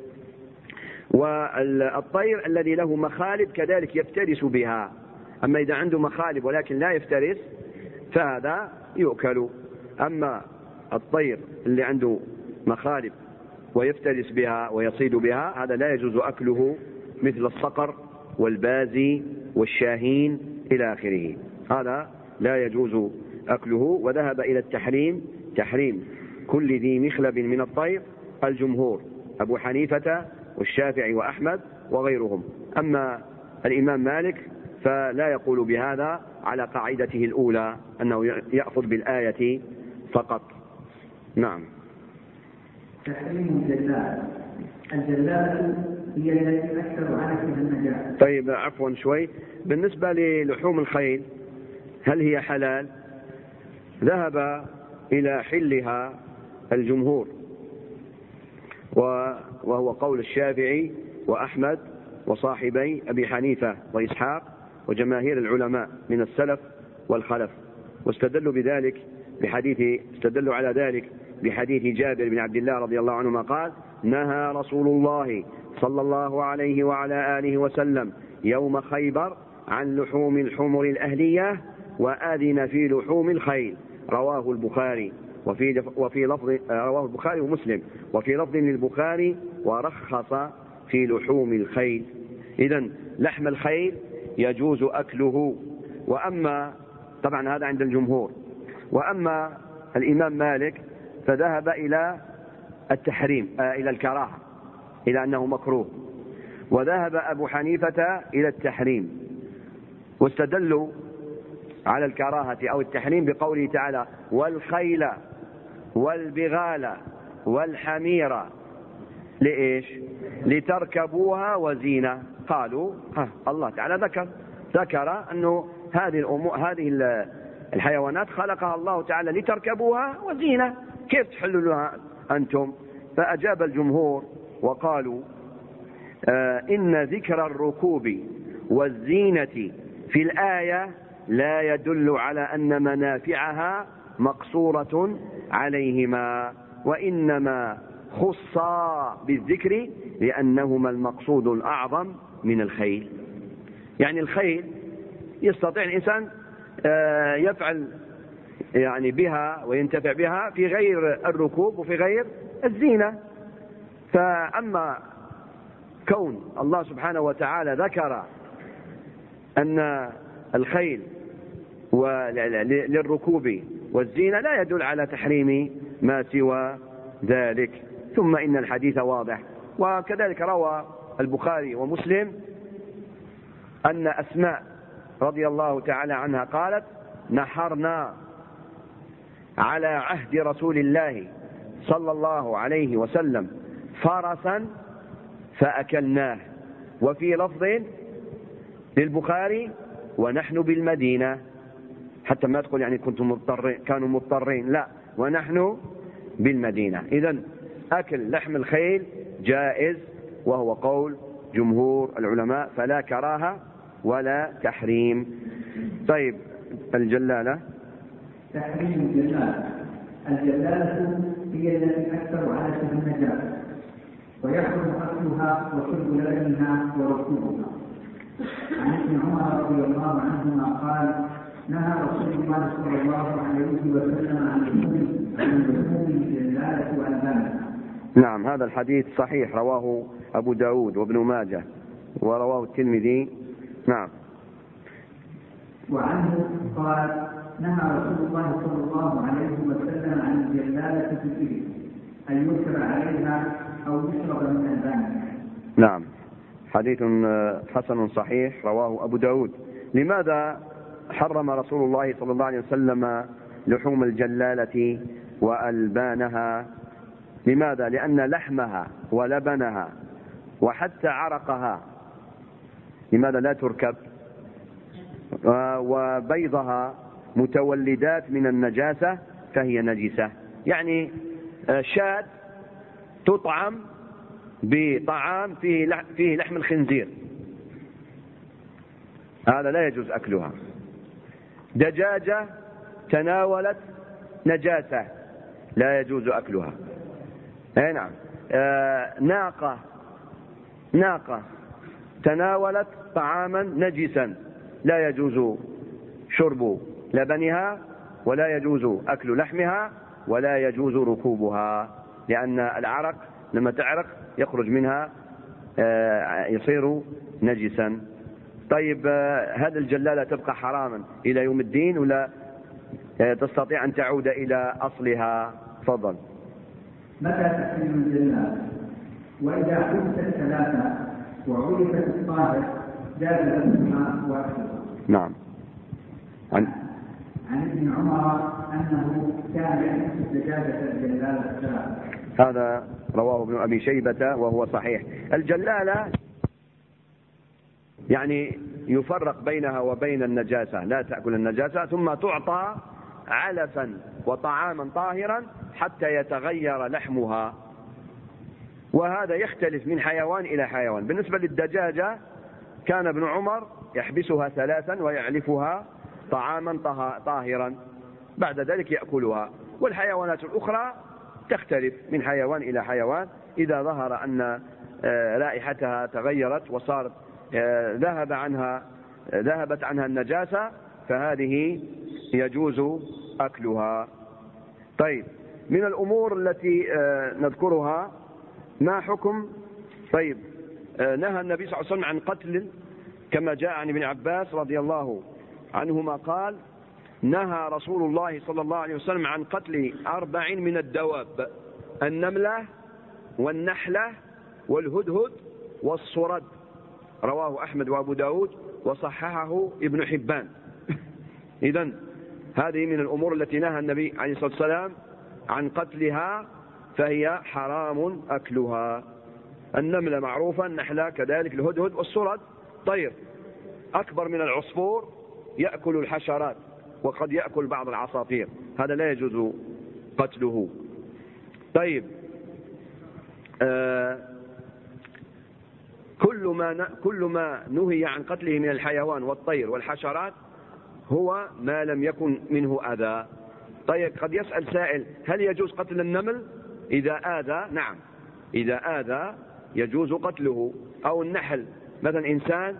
والطير الذي له مخالب كذلك يفترس بها، أما إذا عنده مخالب ولكن لا يفترس فهذا يؤكل. أما الطير اللي عنده مخالب ويفترس بها ويصيد بها هذا لا يجوز أكله، مثل الصقر والبازي والشاهين إلى آخره، هذا لا يجوز أكله. وذهب إلى التحريم، تحريم كل ذي مخلب من الطير الجمهور، أبو حنيفة والشافعي وأحمد وغيرهم. أما الإمام مالك فلا يقول بهذا على قاعدته الأولى أنه يأخذ بالآية فقط. نعم. تحريم الجلالة، الجلالة هي التي أكثر على النجاة. طيب عفوا شوي، بالنسبة للحوم الخيل هل هي حلال؟ ذهب إلى حلها الجمهور، وهو قول الشافعي وأحمد وصاحبي أبي حنيفة وإسحاق وجماهير العلماء من السلف والخلف، واستدلوا على ذلك بحديث جابر بن عبد الله رضي الله عنهما قال: نهى رسول الله صلى الله عليه وعلى آله وسلم يوم خيبر عن لحوم الحمر الأهلية وآذن في لحوم الخيل، رواه البخاري وفي لفظ رواه البخاري ومسلم، وفي لفظ للبخاري ورخص في لحوم الخيل. إذن لحم الخيل يجوز أكله، وأما طبعا هذا عند الجمهور. وأما الإمام مالك فذهب إلى التحريم، إلى الكراهة، إلى أنه مكروه. وذهب أبو حنيفة إلى التحريم، واستدلوا على الكراهة أو التحريم بقوله تعالى: والخيل والبغال والحمير لإيش؟ لتركبوها وزينة. قالوا الله تعالى ذكر أنه هذه الحيوانات خلقها الله تعالى لتركبوها وزينة، كيف تحللوها أنتم؟ فأجاب الجمهور وقالوا: إن ذكر الركوب والزينة في الآية لا يدل على أن منافعها مقصورة عليهما، وإنما خصا بالذكر لأنهما المقصود الأعظم من الخيل. يعني الخيل يستطيع الإنسان يفعل يعني بها وينتفع بها في غير الركوب وفي غير الزينة. فأما كون الله سبحانه وتعالى ذكر أن الخيل للركوب والزينة لا يدل على تحريم ما سوى ذلك. ثم إن الحديث واضح. وكذلك روى البخاري ومسلم أن أسماء رضي الله تعالى عنها قالت: نحرنا على عهد رسول الله صلى الله عليه وسلم فرسا فأكلناه. وفي لفظ للبخاري: ونحن بالمدينة. حتى ما تقول يعني كانوا مضطرين، لا، ونحن بالمدينة. إذن أكل لحم الخيل جائز، وهو قول جمهور العلماء، فلا كراهة ولا تحريم. طيب، الجلالة. تحريم الجلالة، الجلالة هي التي أكثر على النجاة، ويحرم أكلها وشرب لبنها وركوبها. عن ابن عمر رضي الله عنهما قال: نهى رسول الله صلى الله عليه وسلم عن لحوم الجلالة وألبانها. نعم، هذا الحديث صحيح، رواه أبو داود وابن ماجه ورواه الترمذي. نعم. وعنه قال: نهى رسول الله صلى الله عليه وسلم عن الجلالة في الإبل، أن يشرب عليها أو يشرب من ألبانها. نعم، حديث حسن صحيح رواه أبو داود. لماذا حرم رسول الله صلى الله عليه وسلم لحوم الجلالة وألبانها؟ لماذا؟ لأن لحمها ولبنها وحتى عرقها لماذا لا تركب؟ وبيضها متولدات من النجاسة فهي نجسة. يعني شاة تطعم بطعام فيه لحم الخنزير، هذا لا يجوز أكلها. دجاجة تناولت نجاسة لا يجوز أكلها. أي نعم. ناقة تناولت طعاما نجسا لا يجوز شرب لبنها ولا يجوز أكل لحمها ولا يجوز ركوبها، لأن العرق لما تعرق يخرج منها يصير نجسا. طيب هذه الجلالة تبقى حراما إلى يوم الدين ولا تستطيع أن تعود إلى أصلها؟ تفضل. متى تحرم الجلالة؟ وإذا حدثت ثلاثة وعرفت الطاهر جاز لبسها وأكلها. نعم. عن ابن عمر أنه كان يحدث الدجاجة الجلالة الثلاثة. هذا رواه ابن أبي شيبة وهو صحيح. الجلالة يعني يفرق بينها وبين النجاسة، لا تأكل النجاسة، ثم تعطى علفا وطعاما طاهرا حتى يتغير لحمها، وهذا يختلف من حيوان إلى حيوان. بالنسبة للدجاجة كان ابن عمر يحبسها 3 ويعلفها طعاما طاهرا، بعد ذلك يأكلها. والحيوانات الأخرى تختلف من حيوان إلى حيوان، إذا ظهر أن رائحتها تغيرت وصارت ذهبت عنها النجاسة فهذه يجوز أكلها. طيب، من الأمور التي نذكرها ما حكم. طيب، نهى النبي صلى الله عليه وسلم عن قتل، كما جاء عن ابن عباس رضي الله عنهما قال: نهى رسول الله صلى الله عليه وسلم عن قتل 4 من الدواب: النملة والنحلة والهدهد والصرد. رواه أحمد وأبو داود وصححه ابن حبان. إذن هذه من الأمور التي نهى النبي عليه الصلاة والسلام عن قتلها، فهي حرام أكلها. النملة معروفة، النحلة كذلك، الهدهد والصرد طير أكبر من العصفور، يأكل الحشرات وقد يأكل بعض العصافير، هذا لا يجوز قتله. طيب، كل ما نهي عن قتله من الحيوان والطير والحشرات هو ما لم يكن منه أذى. طيب، قد يسأل سائل: هل يجوز قتل النمل إذا آذى؟ نعم، إذا آذى يجوز قتله. أو النحل، مثلا إنسان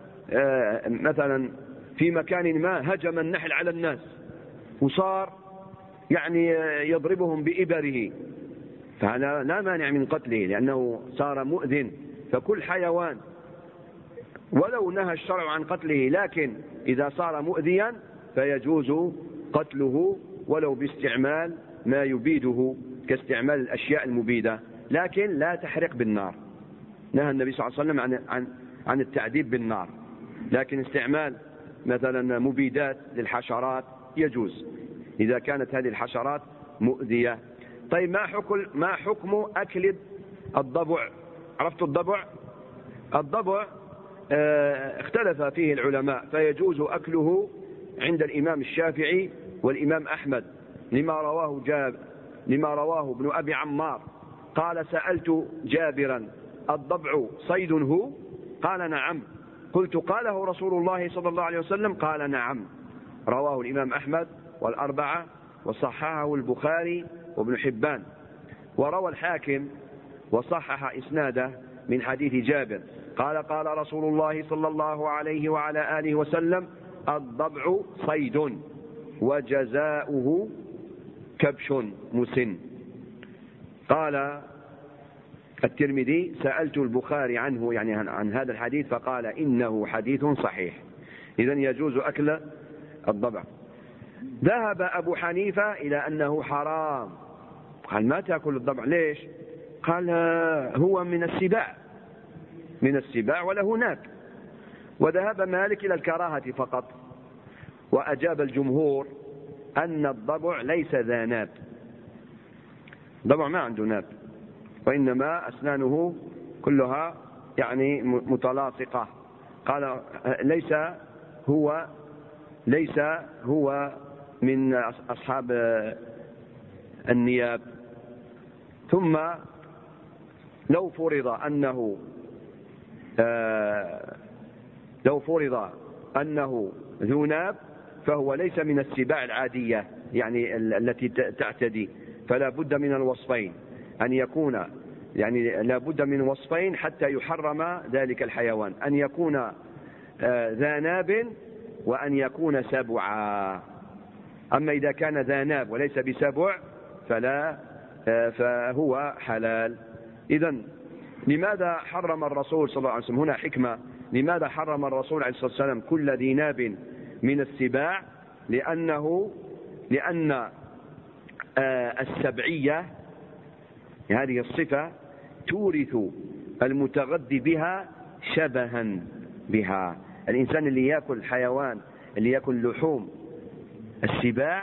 مثلا في مكان ما هجم النحل على الناس وصار يعني يضربهم بإبره، فهذا لا مانع من قتله لأنه صار مؤذن. فكل حيوان ولو نهى الشرع عن قتله، لكن إذا صار مؤذيا فيجوز قتله ولو باستعمال ما يبيده كاستعمال الأشياء المبيدة، لكن لا تحرق بالنار. نهى النبي صلى الله عليه وسلم عن التعذيب بالنار، لكن استعمال مثلا مبيدات للحشرات يجوز إذا كانت هذه الحشرات مؤذية. طيب، ما حكم أكل الضبع؟ عرفت الضبع؟ الضبع اختلف فيه العلماء، فيجوز أكله عند الإمام الشافعي والإمام أحمد لما رواه ابن أبي عمار قال: سألت جابرا: الضبع صيد هو؟ قال: نعم. قلت: قاله رسول الله صلى الله عليه وسلم؟ قال: نعم. رواه الإمام أحمد والأربعة وصححه البخاري وابن حبان. وروى الحاكم وصحح إسناده من حديث جابر قال: قال رسول الله صلى الله عليه وعلى آله وسلم: الضبع صيد وجزاؤه كبش مسن. قال الترمذي: سألت البخاري عنه، يعني عن هذا الحديث، فقال: إنه حديث صحيح. إذن يجوز أكل الضبع. ذهب أبو حنيفة إلى أنه حرام، قال: ما تأكل الضبع. ليش؟ قال: هو من السباع وله ناب. وذهب مالك إلى الكراهة فقط. وأجاب الجمهور أن الضبع ليس ذا ناب، الضبع ما عنده ناب، وإنما أسنانه كلها يعني متلاصقة. قال: ليس هو من أصحاب النياب. ثم لو فرض أنه ذو ناب فهو ليس من السباع العادية، يعني التي تعتدي، فلا بد من الوصفين، أن يكون يعني لا بد من وصفين حتى يحرم ذلك الحيوان، أن يكون ذا ناب وأن يكون سبعا. أما إذا كان ذا ناب وليس بسبع فهو حلال. إذن لماذا حرم الرسول صلى الله عليه وسلم؟ هنا حكمة. لماذا حرم الرسول عليه الصلاة والسلام كل ذي ناب من السباع؟ لأن السبعية هذه الصفة تورث المتغذي بها شبها بها. الإنسان اللي يأكل حيوان، اللي يأكل لحوم السباع،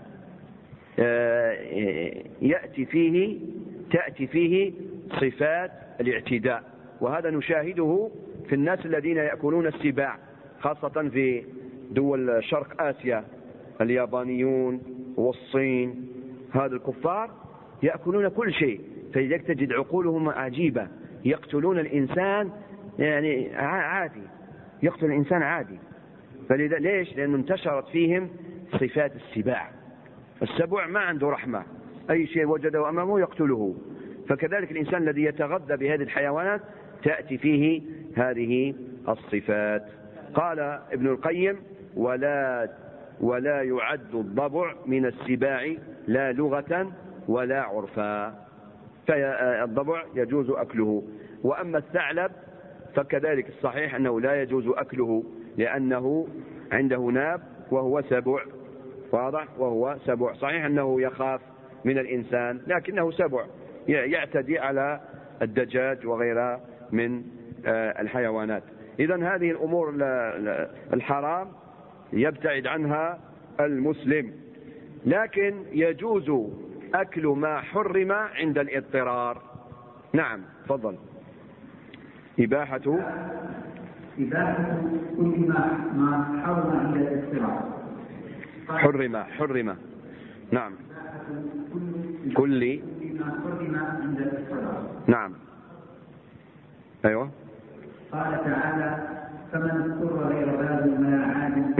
تأتي فيه صفات الاعتداء، وهذا نشاهده في الناس الذين يأكلون السباع، خاصة في دول شرق آسيا، اليابانيون والصين، هذا الكفار يأكلون كل شيء، فلذلك تجد عقولهم عجيبة، يقتلون الإنسان يعني عادي، يقتل الإنسان عادي. ليش؟ لأنه انتشرت فيهم صفات السباع. السبع ما عنده رحمة، أي شيء وجده أمامه يقتله. فكذلك الإنسان الذي يتغذى بهذه الحيوانات تأتي فيه هذه الصفات. قال ابن القيم: ولا يعد الضبع من السباع لا لغة ولا عرفا، فالضبع يجوز أكله. وأما الثعلب فكذلك الصحيح أنه لا يجوز أكله، لأنه عنده ناب وهو سبع، واضح؟ وهو سبع، صحيح أنه يخاف من الإنسان لكنه سبع يعتدي على الدجاج وغيرها من الحيوانات. إذن هذه الأمور الحرام يبتعد عنها المسلم، لكن يجوز أكل ما حرم عند الاضطرار. نعم، تفضل. إباحة كل ما حرم عند الاضطرار. حرم. نعم. كل ما حرم عند الاضطرار. نعم. أيوة. قال تعالى: فمن اضطر غير باغ ولا عاد